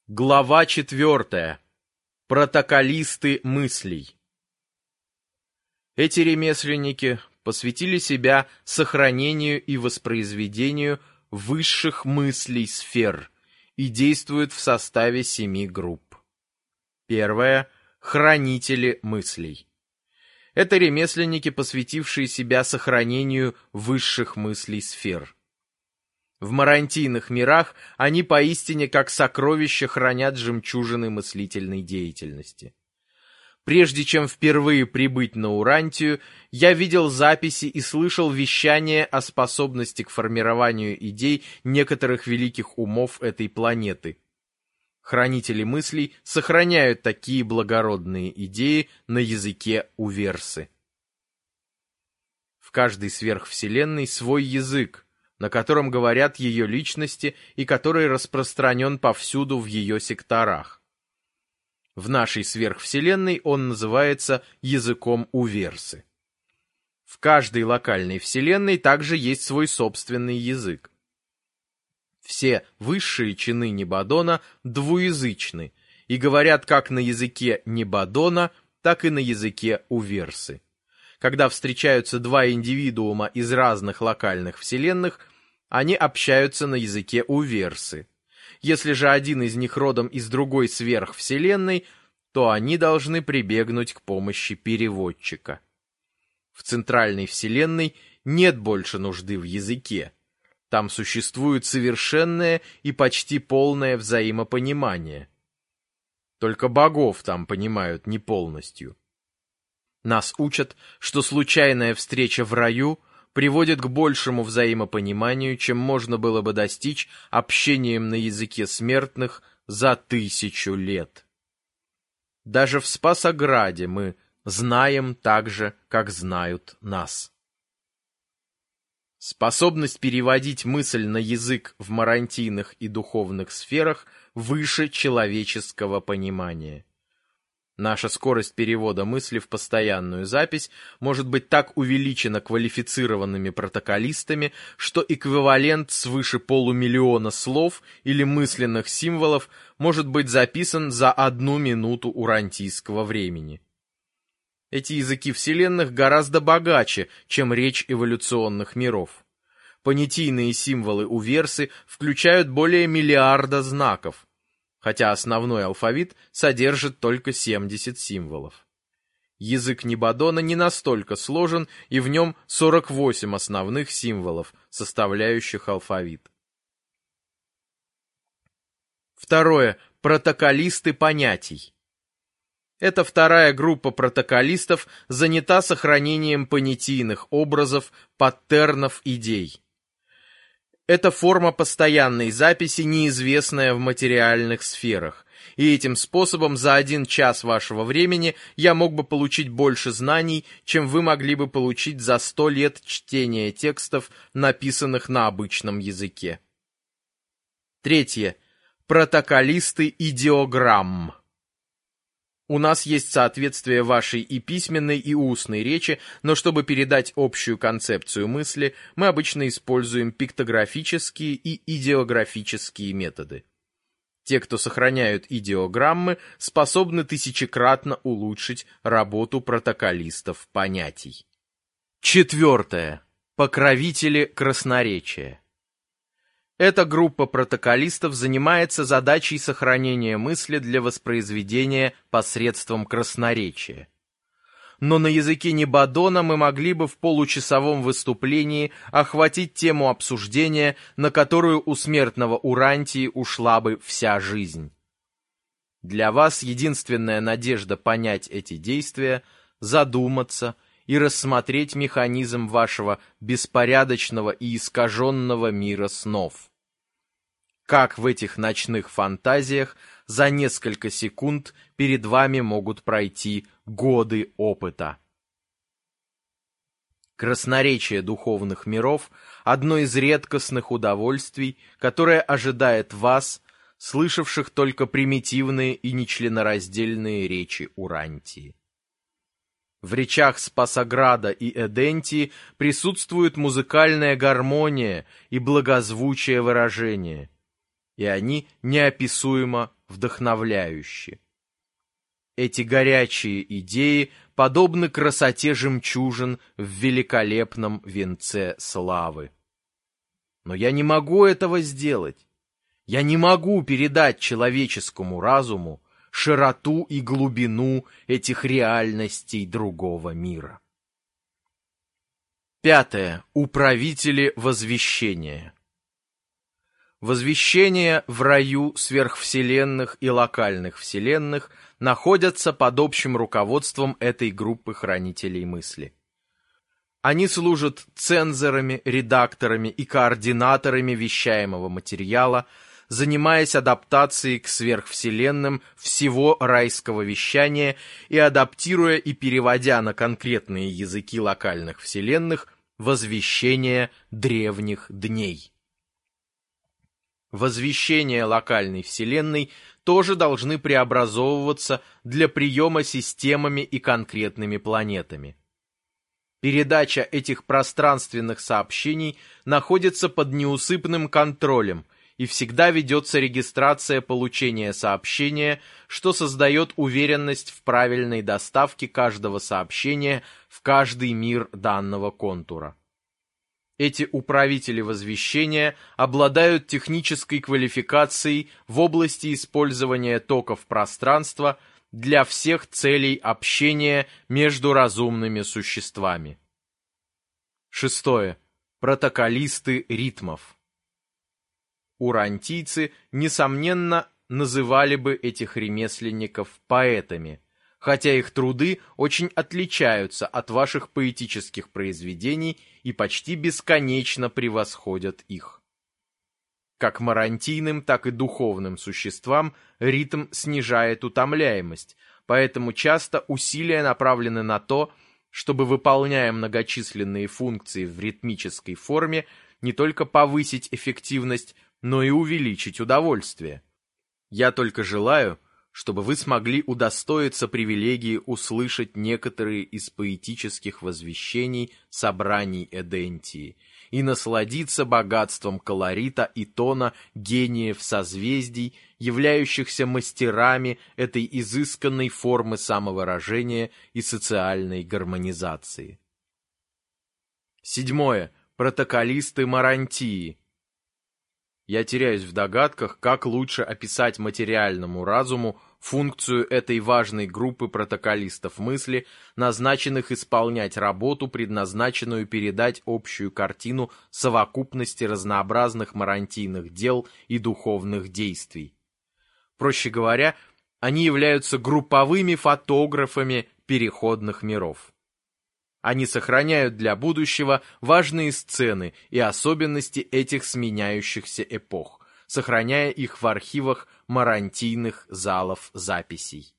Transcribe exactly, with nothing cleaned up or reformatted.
Глава четвертая. Протоколисты мыслей. Эти ремесленники посвятили себя сохранению и воспроизведению высших мыслей сфер и действуют в составе семи групп. Первое. Хранители мыслей. Это ремесленники, посвятившие себя сохранению высших мыслей сфер. В марантийных мирах они поистине как сокровища хранят жемчужины мыслительной деятельности. Прежде чем впервые прибыть на Урантию, я видел записи и слышал вещания о способности к формированию идей некоторых великих умов этой планеты. Хранители мыслей сохраняют такие благородные идеи на языке уверсы. В каждой сверхвселенной свой язык, на котором говорят ее личности и который распространен повсюду в ее секторах. В нашей сверхвселенной он называется языком уверсы. В каждой локальной вселенной также есть свой собственный язык. Все высшие чины Небадона двуязычны и говорят как на языке Небадона, так и на языке уверсы. Когда встречаются два индивидуума из разных локальных вселенных, они общаются на языке уверсы. Если же один из них родом из другой сверхвселенной, то они должны прибегнуть к помощи переводчика. В центральной вселенной нет больше нужды в языке. Там существует совершенное и почти полное взаимопонимание. Только богов там понимают не полностью. Нас учат, что случайная встреча в раю приводит к большему взаимопониманию, чем можно было бы достичь общением на языке смертных за тысячу лет. Даже в Спасограде мы знаем так же, как знают нас. Способность переводить мысль на язык в марантийных и духовных сферах выше человеческого понимания. Наша скорость перевода мысли в постоянную запись может быть так увеличена квалифицированными протоколистами, что эквивалент свыше полумиллиона слов или мысленных символов может быть записан за одну минуту урантийского времени. Эти языки вселенных гораздо богаче, чем речь эволюционных миров. Понятийные символы уверсы включают более миллиарда знаков, хотя основной алфавит содержит только семьдесят символов. Язык Небадона не настолько сложен, и в нем сорок восемь основных символов, составляющих алфавит. Второе. Протоколисты понятий. Эта вторая группа протоколистов занята сохранением понятийных образов, паттернов идей. Это форма постоянной записи, неизвестная в материальных сферах, и этим способом за один час вашего времени я мог бы получить больше знаний, чем вы могли бы получить за сто лет чтения текстов, написанных на обычном языке. Третье. Протоколисты идеограмм. У нас есть соответствие вашей и письменной, и устной речи, но чтобы передать общую концепцию мысли, мы обычно используем пиктографические и идеографические методы. Те, кто сохраняют идеограммы, способны тысячекратно улучшить работу протоколистов понятий. Четвертое. Покровители красноречия. Эта группа протоколистов занимается задачей сохранения мысли для воспроизведения посредством красноречия. Но на языке Небадона мы могли бы в получасовом выступлении охватить тему обсуждения, на которую у смертного Урантии ушла бы вся жизнь. Для вас единственная надежда понять эти действия – задуматься и рассмотреть механизм вашего беспорядочного и искаженного мира снов. Как в этих ночных фантазиях за несколько секунд перед вами могут пройти годы опыта. Красноречие духовных миров – одно из редкостных удовольствий, которое ожидает вас, слышавших только примитивные и нечленораздельные речи Урантии. В речах Спасограда и Эдентии присутствует музыкальная гармония и благозвучие выражения, и они неописуемо вдохновляющи. Эти горячие идеи подобны красоте жемчужин в великолепном венце славы. Но я не могу этого сделать. Я не могу передать человеческому разуму широту и глубину этих реальностей другого мира. Пятое. Управители возвещения. Возвещения в раю сверхвселенных и локальных вселенных находятся под общим руководством этой группы хранителей мысли. Они служат цензорами, редакторами и координаторами вещаемого материала, занимаясь адаптацией к сверхвселенным всего райского вещания и адаптируя и переводя на конкретные языки локальных вселенных возвещения древних дней. Возвещения локальной вселенной тоже должны преобразовываться для приема системами и конкретными планетами. Передача этих пространственных сообщений находится под неусыпным контролем, и всегда ведется регистрация получения сообщения, что создает уверенность в правильной доставке каждого сообщения в каждый мир данного контура. Эти управители возвещения обладают технической квалификацией в области использования токов пространства для всех целей общения между разумными существами. Шестое. Протоколисты ритмов. Урантийцы, несомненно, называли бы этих ремесленников поэтами, хотя их труды очень отличаются от ваших поэтических произведений и почти бесконечно превосходят их. Как марантийным, так и духовным существам ритм снижает утомляемость, поэтому часто усилия направлены на то, чтобы, выполняя многочисленные функции в ритмической форме, не только повысить эффективность, но и увеличить удовольствие. Я только желаю, чтобы вы смогли удостоиться привилегии услышать некоторые из поэтических возвещений собраний Эдентии и насладиться богатством колорита и тона гениев созвездий, являющихся мастерами этой изысканной формы самовыражения и социальной гармонизации. Седьмое. Протоколисты Марантии. Я теряюсь в догадках, как лучше описать материальному разуму функцию этой важной группы протоколистов мысли, назначенных исполнять работу, предназначенную передать общую картину совокупности разнообразных марантийных дел и духовных действий. Проще говоря, они являются групповыми фотографами переходных миров. Они сохраняют для будущего важные сцены и особенности этих сменяющихся эпох, сохраняя их в архивах марантийных залов записей.